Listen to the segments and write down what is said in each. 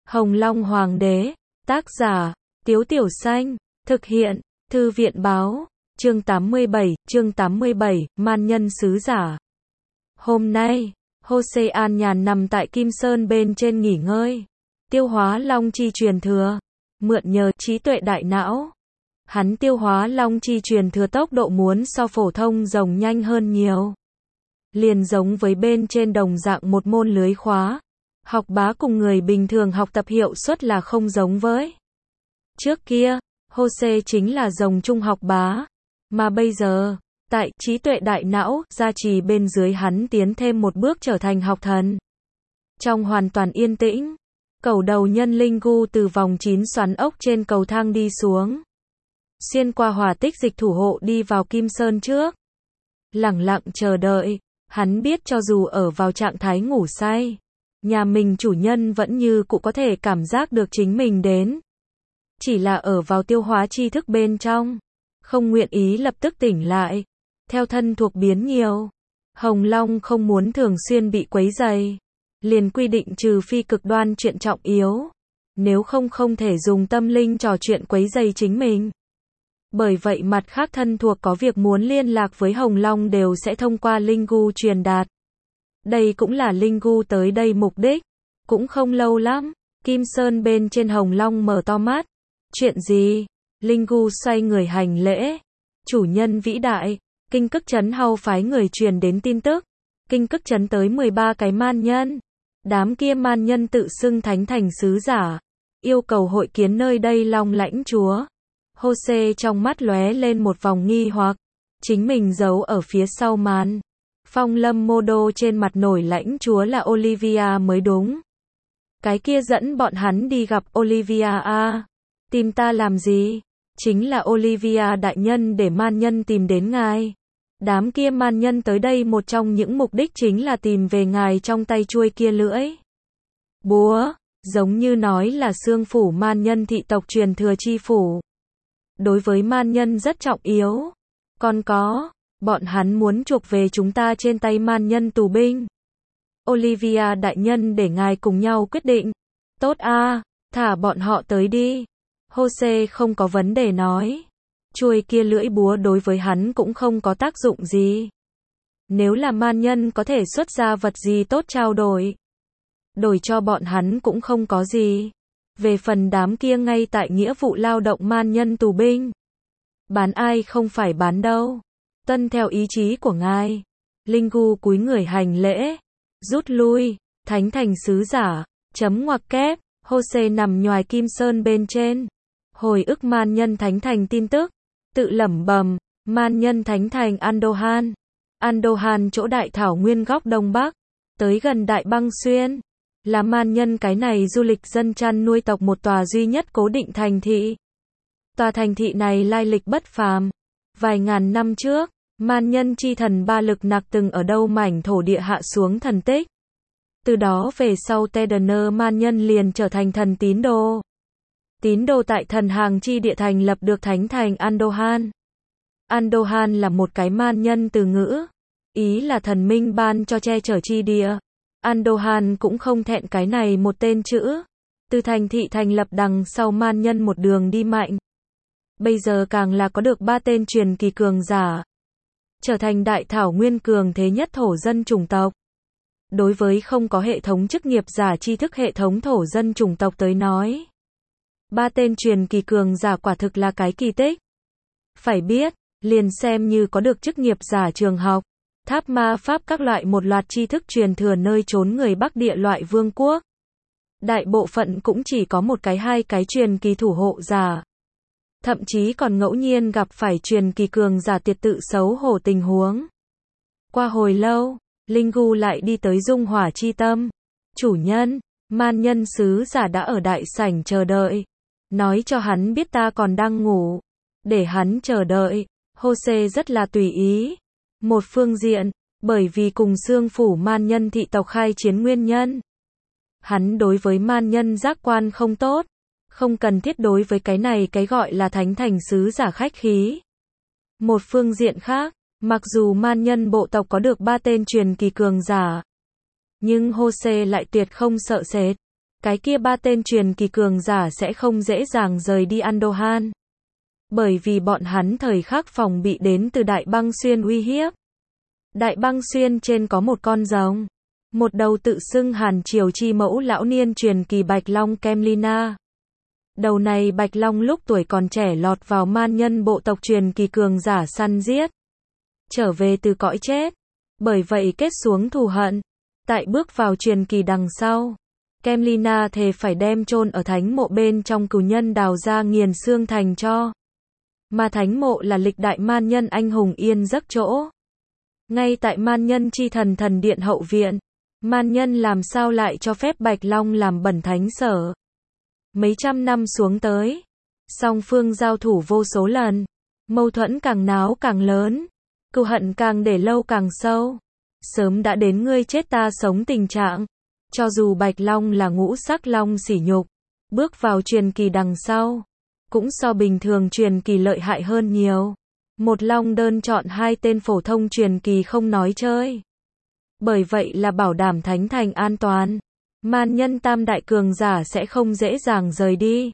Hồng Long Hoàng đế, tác giả, Tiếu Tiểu Xanh, thực hiện, Thư viện báo, chương 87, Man nhân sứ giả. Hôm nay, Jose an nhàn nằm tại Kim Sơn bên trên nghỉ ngơi, tiêu hóa long chi truyền thừa, mượn nhờ trí tuệ đại não. Hắn tiêu hóa long chi truyền thừa tốc độ muốn so phổ thông rồng nhanh hơn nhiều. Liền giống với bên trên đồng dạng một môn lưới khóa. Học bá cùng người bình thường học tập hiệu suất là không giống với. Trước kia, Jose chính là rồng trung học bá. Mà bây giờ, tại trí tuệ đại não, gia trì bên dưới hắn tiến thêm một bước trở thành học thần. Trong hoàn toàn yên tĩnh, cầu đầu nhân linh gu từ vòng 9 xoắn ốc trên cầu thang đi xuống. Xuyên qua hỏa tích dịch thủ hộ đi vào Kim Sơn trước. Lẳng lặng chờ đợi, hắn biết cho dù ở vào trạng thái ngủ say, nhà mình chủ nhân vẫn như cụ có thể cảm giác được chính mình đến. Chỉ là ở vào tiêu hóa tri thức bên trong, không nguyện ý lập tức tỉnh lại. Theo thân thuộc biến nhiều, Hồng Long không muốn thường xuyên bị quấy rầy, liền quy định trừ phi cực đoan chuyện trọng yếu, nếu không thể dùng tâm linh trò chuyện quấy rầy chính mình. Bởi vậy mặt khác thân thuộc có việc muốn liên lạc với Hồng Long đều sẽ thông qua linh gu truyền đạt. Đây cũng là linh gu tới đây mục đích. Cũng không lâu lắm, Kim Sơn bên trên Hồng Long mở to mắt. Chuyện gì? Linh gu xoay người hành lễ. Chủ nhân vĩ đại, Kinh Cức Trấn hau phái người truyền đến tin tức. Kinh Cức Trấn tới 13 cái man nhân. Đám kia man nhân tự xưng thánh thành sứ giả, yêu cầu hội kiến nơi đây Long lãnh chúa. Jose trong mắt lóe lên một vòng nghi hoặc, chính mình giấu ở phía sau màn. Phong lâm mô đô trên mặt nổi lãnh chúa là Olivia mới đúng. Cái kia dẫn bọn hắn đi gặp Olivia à? Tìm ta làm gì? Chính là Olivia đại nhân để man nhân tìm đến ngài. Đám kia man nhân tới đây một trong những mục đích chính là tìm về ngài trong tay chuôi kia lưỡi búa, giống như nói là xương phủ man nhân thị tộc truyền thừa chi phủ. Đối với man nhân rất trọng yếu. Còn có, bọn hắn muốn chuộc về chúng ta trên tay man nhân tù binh. Olivia đại nhân để ngài cùng nhau quyết định. Tốt a, thả bọn họ tới đi. Jose không có vấn đề nói. Chuôi kia lưỡi búa đối với hắn cũng không có tác dụng gì. Nếu là man nhân có thể xuất ra vật gì tốt trao đổi. Đổi cho bọn hắn cũng không có gì. Về phần đám kia ngay tại nghĩa vụ lao động man nhân tù binh. Bán ai không phải bán đâu. Tuân theo ý chí của ngài. Linh gu cúi người hành lễ. Rút lui. Thánh thành sứ giả. Chấm ngoặc kép. Jose nằm nhoài Kim Sơn bên trên. Hồi ức man nhân thánh thành tin tức. Tự lẩm bẩm. Man nhân thánh thành Andohan. Andohan chỗ đại thảo nguyên góc đông bắc. Tới gần đại băng xuyên. Là man nhân cái này du lịch dân chăn nuôi tộc một tòa duy nhất cố định thành thị. Tòa thành thị này lai lịch bất phàm. Vài ngàn năm trước, man nhân chi thần ba lực nặc từng ở đâu mảnh thổ địa hạ xuống thần tích. Từ đó về sau Tedener man nhân liền trở thành thần tín đồ. Tín đồ tại thần hàng chi địa thành lập được thánh thành Andohan. Andohan là một cái man nhân từ ngữ. Ý là thần minh ban cho che chở chi địa. Andohan cũng không thẹn cái này một tên chữ. Từ thành thị thành lập đằng sau man nhân một đường đi mạnh. Bây giờ càng là có được 3 tên truyền kỳ cường giả. Trở thành đại thảo nguyên cường thế nhất thổ dân chủng tộc. Đối với không có hệ thống chức nghiệp giả tri thức hệ thống thổ dân chủng tộc tới nói. 3 tên truyền kỳ cường giả quả thực là cái kỳ tích. Phải biết, liền xem như có được chức nghiệp giả trường học. Tháp ma pháp các loại một loạt tri thức truyền thừa nơi trốn người Bắc địa loại vương quốc. Đại bộ phận cũng chỉ có một cái hai cái truyền kỳ thủ hộ giả. Thậm chí còn ngẫu nhiên gặp phải truyền kỳ cường giả tiệt tự xấu hổ tình huống. Qua hồi lâu, Linh gu lại đi tới dung hỏa chi tâm. Chủ nhân, man nhân sứ giả đã ở đại sảnh chờ đợi. Nói cho hắn biết ta còn đang ngủ. Để hắn chờ đợi. Jose rất là tùy ý. Một phương diện, bởi vì cùng xương phủ man nhân thị tộc khai chiến nguyên nhân. Hắn đối với man nhân giác quan không tốt. Không cần thiết đối với cái này cái gọi là thánh thành sứ giả khách khí. Một phương diện khác, mặc dù man nhân bộ tộc có được 3 tên truyền kỳ cường giả. Nhưng Jose lại tuyệt không sợ sệt. cái kia 3 tên truyền kỳ cường giả sẽ không dễ dàng rời đi Andohan. Bởi vì bọn hắn thời khắc phòng bị đến từ Đại Băng Xuyên uy hiếp. Đại Băng Xuyên trên có một con rồng. Một đầu tự xưng Hàn Triều chi mẫu lão niên truyền kỳ Bạch Long Kemlina. Đầu này Bạch Long lúc tuổi còn trẻ lọt vào man nhân bộ tộc truyền kỳ cường giả săn giết. Trở về từ cõi chết. Bởi vậy kết xuống thù hận. Tại bước vào truyền kỳ đằng sau. Kemlina thề phải đem chôn ở thánh mộ bên trong cửu nhân đào ra nghiền xương thành cho. Mà thánh mộ là lịch đại man nhân anh hùng yên giấc chỗ. Ngay tại man nhân chi thần thần điện hậu viện. Man nhân làm sao lại cho phép Bạch Long làm bẩn thánh sở. Mấy trăm năm xuống tới. Song phương giao thủ vô số lần. Mâu thuẫn càng náo càng lớn. Cừu hận càng để lâu càng sâu. Sớm đã đến ngươi chết ta sống tình trạng. Cho dù Bạch Long là ngũ sắc long sỉ nhục. Bước vào truyền kỳ đằng sau. Cũng so bình thường truyền kỳ lợi hại hơn nhiều. Một long đơn chọn 2 tên phổ thông truyền kỳ không nói chơi. Bởi vậy là bảo đảm thánh thành an toàn. Man nhân tam đại cường giả sẽ không dễ dàng rời đi.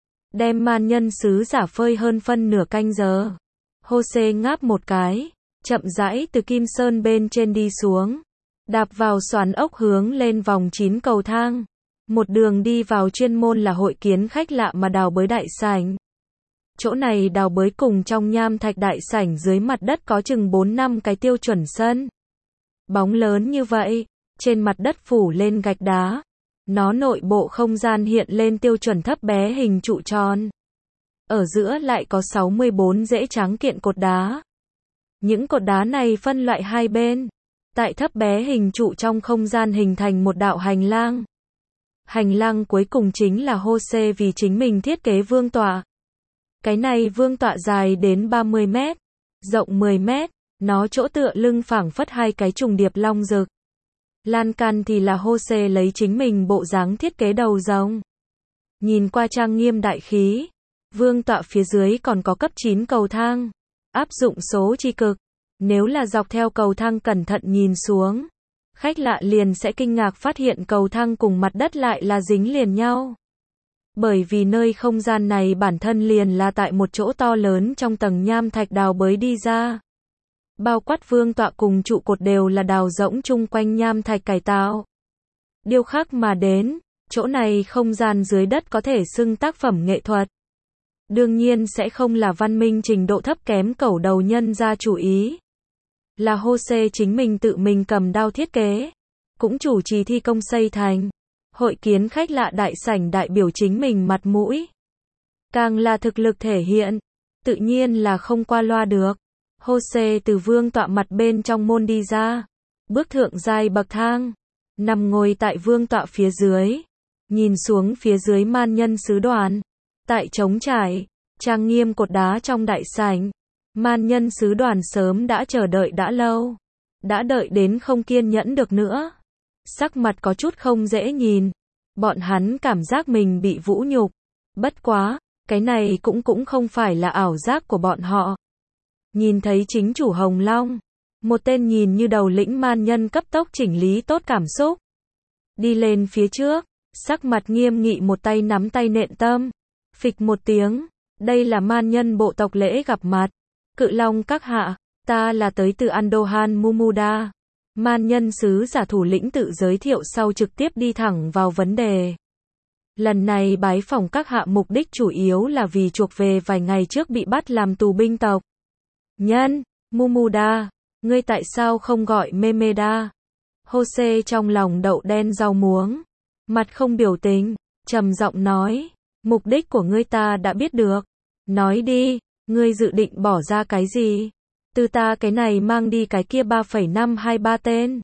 Đem man nhân sứ giả phơi hơn phân nửa canh giờ. Hô-xê ngáp một cái. Chậm rãi từ Kim Sơn bên trên đi xuống. Đạp vào xoắn ốc hướng lên vòng 9 cầu thang. Một đường đi vào chuyên môn là hội kiến khách lạ mà đào bới đại sảnh. Chỗ này đào bới cùng trong nham thạch đại sảnh dưới mặt đất có chừng 4-5 cái tiêu chuẩn sân. Bóng lớn như vậy, trên mặt đất phủ lên gạch đá. Nó nội bộ không gian hiện lên tiêu chuẩn thấp bé hình trụ tròn. Ở giữa lại có 64 rễ tráng kiện cột đá. Những cột đá này phân loại hai bên. Tại thấp bé hình trụ trong không gian hình thành một đạo hành lang. Hành lang cuối cùng chính là Hô-xê vì chính mình thiết kế vương tọa. Cái này vương tọa dài đến 30 mét, rộng 10 mét, nó chỗ tựa lưng phảng phất 2 cái trùng điệp long rực. Lan can thì là Hô-xê lấy chính mình bộ dáng thiết kế đầu rồng. Nhìn qua trang nghiêm đại khí, vương tọa phía dưới còn có cấp 9 cầu thang, áp dụng số chi cực. Nếu là dọc theo cầu thang cẩn thận nhìn xuống, khách lạ liền sẽ kinh ngạc phát hiện cầu thang cùng mặt đất lại là dính liền nhau. Bởi vì nơi không gian này bản thân liền là tại một chỗ to lớn trong tầng nham thạch đào bới đi ra. Bao quát vương tọa cùng trụ cột đều là đào rỗng chung quanh nham thạch cải tạo. Điêu khắc mà đến, chỗ này không gian dưới đất có thể xưng tác phẩm nghệ thuật. Đương nhiên sẽ không là văn minh trình độ thấp kém cẩu đầu nhân ra chủ ý. Là Hô-xê chính mình tự mình cầm đao thiết kế, cũng chủ trì thi công xây thành. Hội kiến khách lạ đại sảnh đại biểu chính mình mặt mũi. Càng là thực lực thể hiện, tự nhiên là không qua loa được. Hô-xê từ vương tọa mặt bên trong môn đi ra, bước thượng giai bậc thang, nằm ngồi tại vương tọa phía dưới, nhìn xuống phía dưới man nhân sứ đoàn. Tại trống trải, trang nghiêm cột đá trong đại sảnh, man nhân sứ đoàn sớm đã chờ đợi đã lâu, đã đợi đến không kiên nhẫn được nữa. Sắc mặt có chút không dễ nhìn, bọn hắn cảm giác mình bị vũ nhục. Bất quá, cái này cũng không phải là ảo giác của bọn họ. Nhìn thấy chính chủ Hồng Long, một tên nhìn như đầu lĩnh man nhân cấp tốc chỉnh lý tốt cảm xúc. Đi lên phía trước, sắc mặt nghiêm nghị một tay nắm tay nện tâm. Phịch một tiếng, đây là man nhân bộ tộc lễ gặp mặt. Cự Long các hạ, ta là tới từ Andohan Mumuda. Man nhân sứ giả thủ lĩnh tự giới thiệu sau trực tiếp đi thẳng vào vấn đề. Lần này bái phỏng các hạ mục đích chủ yếu là vì chuộc về vài ngày trước bị bắt làm tù binh tộc nhân, Mumuda, ngươi tại sao không gọi Memeda? Hô-xê trong lòng đậu đen rau muống, mặt không biểu tình, trầm giọng nói, mục đích của ngươi ta đã biết được. Nói đi, ngươi dự định bỏ ra cái gì? Từ ta cái này mang đi cái kia 3,523 tên.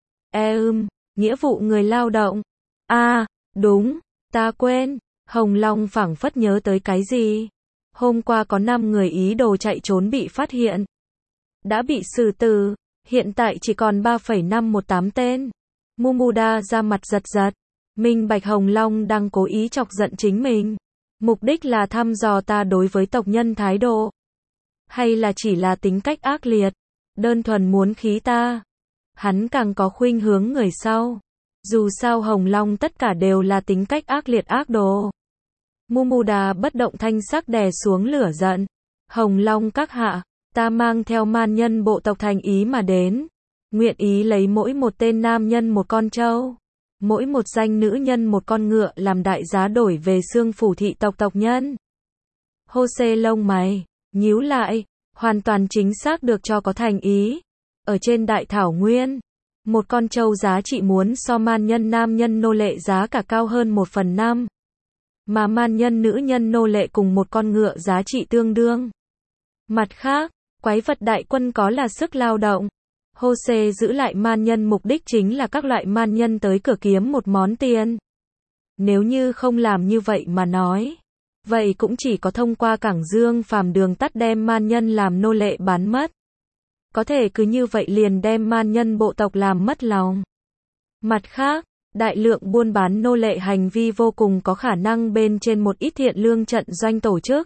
Nghĩa vụ người lao động. Đúng, ta quên. Hồng Long phảng phất nhớ tới cái gì. Hôm qua có 5 người ý đồ chạy trốn bị phát hiện. Đã bị xử tử, hiện tại chỉ còn 3,518 tên. Mumuda ra mặt giật giật. Minh bạch Hồng Long đang cố ý chọc giận chính mình. Mục đích là thăm dò ta đối với tộc nhân thái độ. Hay là chỉ là tính cách ác liệt, đơn thuần muốn khí ta. Hắn càng có khuynh hướng người sau. Dù sao Hồng Long tất cả đều là tính cách ác liệt ác đồ. Mumuda bất động thanh sắc đè xuống lửa giận. Hồng Long các hạ, ta mang theo man nhân bộ tộc thành ý mà đến. Nguyện ý lấy mỗi một tên nam nhân một con trâu, mỗi một danh nữ nhân một con ngựa làm đại giá đổi về xương phủ thị tộc tộc nhân. Hô-xê lông mày nhíu lại, hoàn toàn chính xác được cho có thành ý. Ở trên đại thảo nguyên, một con trâu giá trị muốn so man nhân nam nhân nô lệ giá cả cao hơn 1/5. Mà man nhân nữ nhân nô lệ cùng một con ngựa giá trị tương đương. Mặt khác, quái vật đại quân có là sức lao động. Hô-xê giữ lại man nhân mục đích chính là các loại man nhân tới cửa kiếm một món tiền. Nếu như không làm như vậy mà nói, vậy cũng chỉ có thông qua cảng Dương Phàm đường tắt đem man nhân làm nô lệ bán mất. Có thể cứ như vậy liền đem man nhân bộ tộc làm mất lòng. Mặt khác, đại lượng buôn bán nô lệ hành vi vô cùng có khả năng bên trên một ít thiện lương trận doanh tổ chức.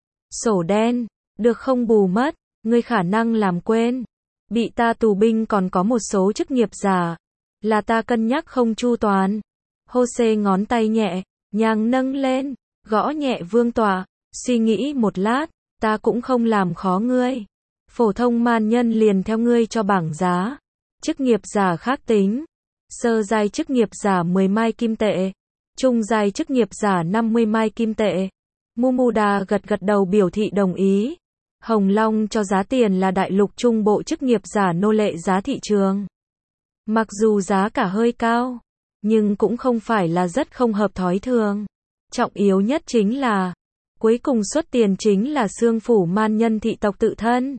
Sổ đen, được không bù mất, ngươi khả năng làm quên. Bị ta tù binh còn có một số chức nghiệp giả, là ta cân nhắc không chu toàn. Hô-xê ngón tay nhẹ, nhàng nâng lên, gõ nhẹ vương tọa, suy nghĩ một lát, ta cũng không làm khó ngươi. Phổ thông man nhân liền theo ngươi cho bảng giá. Chức nghiệp giả khác tính. Sơ giai chức nghiệp giả 10 mai kim tệ, trung giai chức nghiệp giả 50 mai kim tệ. Mumuda gật gật đầu biểu thị đồng ý. Hồng Long cho giá tiền là đại lục trung bộ chức nghiệp giả nô lệ giá thị trường. Mặc dù giá cả hơi cao, nhưng cũng không phải là rất không hợp thói thường. Trọng yếu nhất chính là, cuối cùng xuất tiền chính là xương phủ man nhân thị tộc tự thân.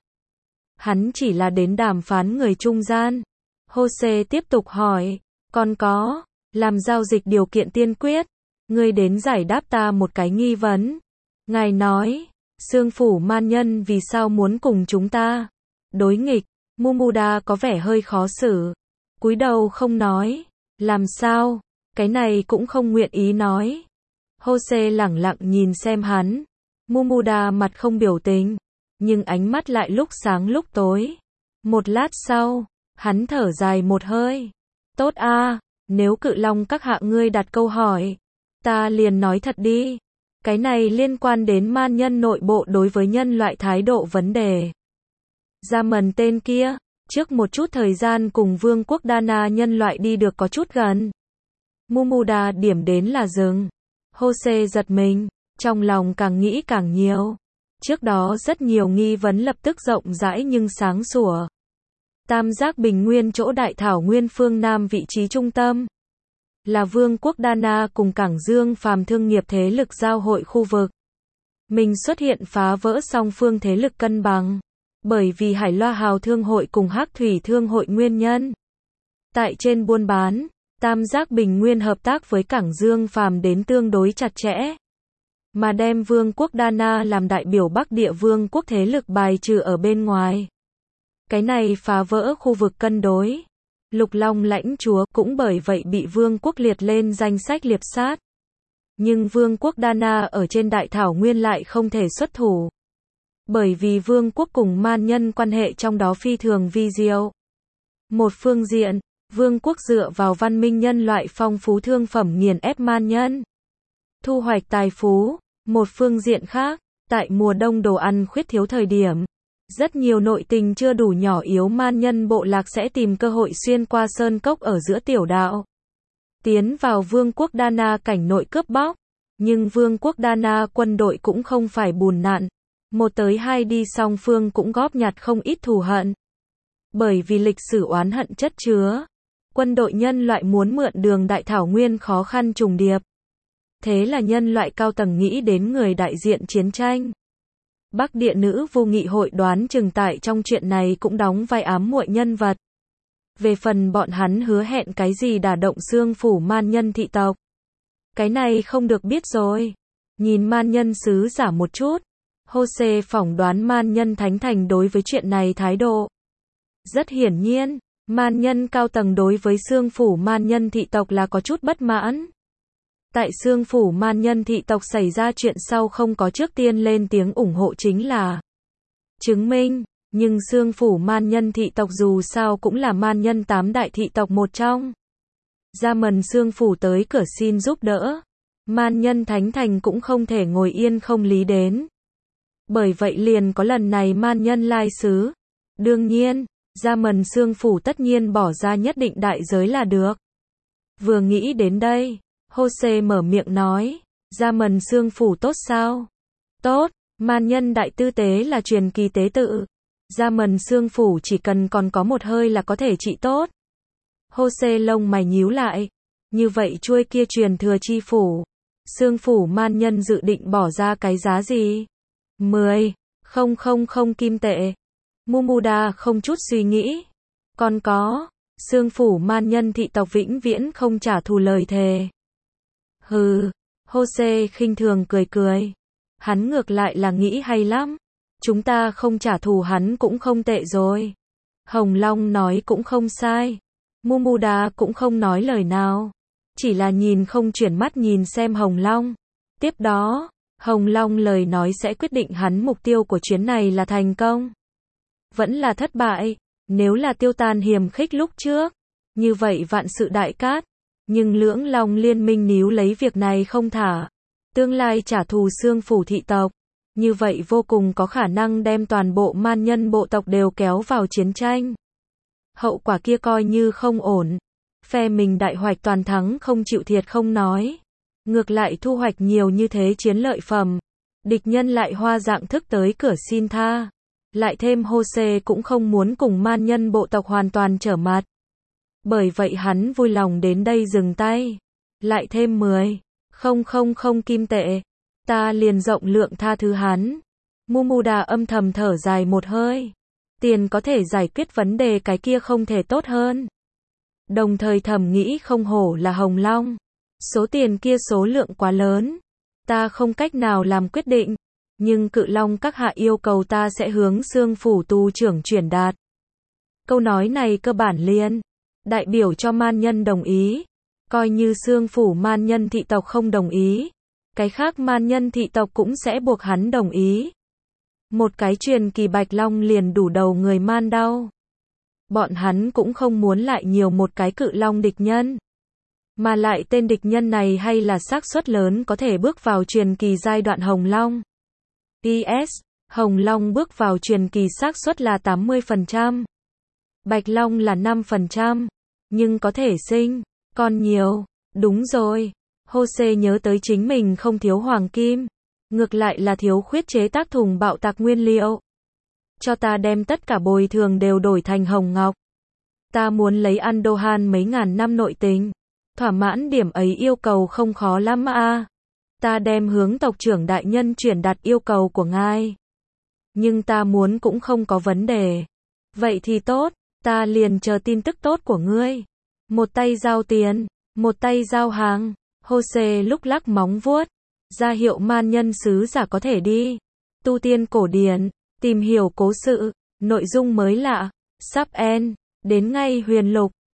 Hắn chỉ là đến đàm phán người trung gian. Hô-xê tiếp tục hỏi, còn có, làm giao dịch điều kiện tiên quyết, ngươi đến giải đáp ta một cái nghi vấn. Ngài nói, xương phủ man nhân vì sao muốn cùng chúng ta đối nghịch? Mumuda có vẻ hơi khó xử, cúi đầu không nói. Làm sao? Cái này cũng không nguyện ý nói. Hô-xê lẳng lặng nhìn xem hắn. Mumuda mặt không biểu tình, nhưng ánh mắt lại lúc sáng lúc tối. Một lát sau, hắn thở dài một hơi. Tốt a, nếu Cự Long các hạ ngươi đặt câu hỏi, ta liền nói thật đi. Cái này liên quan đến man nhân nội bộ đối với nhân loại thái độ vấn đề. Gia Mần tên kia, trước một chút thời gian cùng Vương quốc Dana nhân loại đi được có chút gần. Mumuda điểm đến là dừng. Hô-xê giật mình, trong lòng càng nghĩ càng nhiều. Trước đó rất nhiều nghi vấn lập tức rộng rãi nhưng sáng sủa. Tam giác bình nguyên chỗ đại thảo nguyên phương Nam vị trí trung tâm, là Vương quốc Dana cùng cảng Dương Phàm thương nghiệp thế lực giao hội khu vực. Mình xuất hiện phá vỡ song phương thế lực cân bằng, bởi vì Hải Loa Hào Thương hội cùng Hắc Thủy Thương hội nguyên nhân. Tại trên buôn bán, Tam giác bình nguyên hợp tác với cảng Dương Phàm đến tương đối chặt chẽ, mà đem Vương quốc Dana làm đại biểu Bắc Địa Vương quốc thế lực bài trừ ở bên ngoài. Cái này phá vỡ khu vực cân đối. Lục Long lãnh chúa cũng bởi vậy bị Vương quốc liệt lên danh sách liệp sát. Nhưng Vương quốc Dana ở trên đại thảo nguyên lại không thể xuất thủ. Bởi vì Vương quốc cùng man nhân quan hệ trong đó phi thường vi diệu. Một phương diện, Vương quốc dựa vào văn minh nhân loại phong phú thương phẩm nghiền ép man nhân, thu hoạch tài phú. Một phương diện khác, tại mùa đông đồ ăn khuyết thiếu thời điểm, rất nhiều nội tình chưa đủ nhỏ yếu man nhân bộ lạc sẽ tìm cơ hội xuyên qua sơn cốc ở giữa tiểu đạo, tiến vào Vương quốc Dana cảnh nội cướp bóc. Nhưng Vương quốc Dana quân đội cũng không phải bùn nặn. Một tới hai đi song phương cũng góp nhặt không ít thù hận. Bởi vì lịch sử oán hận chất chứa, quân đội nhân loại muốn mượn đường đại thảo nguyên khó khăn trùng điệp. Thế là nhân loại cao tầng nghĩ đến người đại diện chiến tranh. Bắc Địa Nữ Vô Nghị hội đoán chừng tại trong chuyện này cũng đóng vai ám muội nhân vật. Về phần bọn hắn hứa hẹn cái gì đả động xương phủ man nhân thị tộc, cái này không được biết rồi. Nhìn man nhân sứ giả một chút, Hô-xê phỏng đoán man nhân thánh thành đối với chuyện này thái độ. Rất hiển nhiên, man nhân cao tầng đối với xương phủ man nhân thị tộc là có chút bất mãn. Tại xương phủ man nhân thị tộc xảy ra chuyện sau không có trước tiên lên tiếng ủng hộ chính là chứng minh. Nhưng xương phủ man nhân thị tộc dù sao cũng là man nhân 8 đại thị tộc một trong. Gia Mần Xương Phủ tới cửa xin giúp đỡ. Man nhân Thánh Thành cũng không thể ngồi yên không lý đến. Bởi vậy liền có lần này man nhân lai sứ. Đương nhiên, Gia Mần Xương Phủ tất nhiên bỏ ra nhất định đại giới là được. Vừa nghĩ đến đây, Jose mở miệng nói, Gia Mần Xương Phủ tốt sao? Tốt, man nhân đại tư tế là truyền kỳ tế tự. Gia Mần Xương Phủ chỉ cần còn có một hơi là có thể trị tốt. Jose lông mày nhíu lại. Như vậy chuôi kia truyền thừa chi phủ. Xương Phủ man nhân dự định bỏ ra cái giá gì? 10,000 kim tệ. Mumuda không chút suy nghĩ. Còn có, Xương Phủ man nhân thị tộc vĩnh viễn không trả thù lời thề. Hừ, Jose khinh thường cười cười. Hắn ngược lại là nghĩ hay lắm. Chúng ta không trả thù hắn cũng không tệ rồi. Hồng Long nói cũng không sai. Mumuda cũng không nói lời nào. Chỉ là nhìn không chuyển mắt nhìn xem Hồng Long. Tiếp đó, Hồng Long lời nói sẽ quyết định hắn mục tiêu của chuyến này là thành công. Vẫn là thất bại. Nếu là tiêu tan hiềm khích lúc trước. Như vậy vạn sự đại cát. Nhưng Lưỡng Long liên minh níu lấy việc này không thả. Tương lai trả thù Xương Phủ thị tộc. Như vậy vô cùng có khả năng đem toàn bộ man nhân bộ tộc đều kéo vào chiến tranh. Hậu quả kia coi như không ổn. Phe mình đại hoạch toàn thắng không chịu thiệt không nói. Ngược lại thu hoạch nhiều như thế chiến lợi phẩm. Địch nhân lại hoa dạng thức tới cửa xin tha. Lại thêm Jose cũng không muốn cùng man nhân bộ tộc hoàn toàn trở mặt. Bởi vậy hắn vui lòng đến đây dừng tay. Lại thêm 10,000 kim tệ. Ta liền rộng lượng tha thứ hắn. Mumuda âm thầm thở dài một hơi. Tiền có thể giải quyết vấn đề cái kia không thể tốt hơn. Đồng thời thầm nghĩ không hổ là Hồng Long. Số tiền kia số lượng quá lớn. Ta không cách nào làm quyết định. Nhưng Cự Long các hạ yêu cầu ta sẽ hướng Xương Phủ tu trưởng chuyển đạt. Câu nói này cơ bản liền đại biểu cho man nhân đồng ý. Coi như Xương Phủ man nhân thị tộc không đồng ý. Cái khác man nhân thị tộc cũng sẽ buộc hắn đồng ý. Một cái truyền kỳ Bạch Long liền đủ đầu người man đau. Bọn hắn cũng không muốn lại nhiều một cái Cự Long địch nhân. Mà lại tên địch nhân này hay là xác suất lớn có thể bước vào truyền kỳ giai đoạn Hồng Long. PS, Hồng Long bước vào truyền kỳ xác suất là 80%. Bạch Long là 5%. Nhưng có thể sinh con nhiều. Đúng rồi. Jose nhớ tới chính mình không thiếu hoàng kim. Ngược lại là thiếu khuyết chế tác thùng bạo tạc nguyên liệu. Cho ta đem tất cả bồi thường đều đổi thành hồng ngọc. Ta muốn lấy Andohan mấy ngàn năm nội tình. Thỏa mãn điểm ấy yêu cầu không khó lắm à. Ta đem hướng tộc trưởng đại nhân chuyển đạt yêu cầu của ngài. Nhưng ta muốn cũng không có vấn đề. Vậy thì tốt, ta liền chờ tin tức tốt của ngươi. Một tay giao tiền, một tay giao hàng. Jose lúc lắc móng vuốt, ra hiệu man nhân sứ giả có thể đi. Tu tiên cổ điển, tìm hiểu cố sự, nội dung mới lạ, sắp end, đến ngay huyền lục.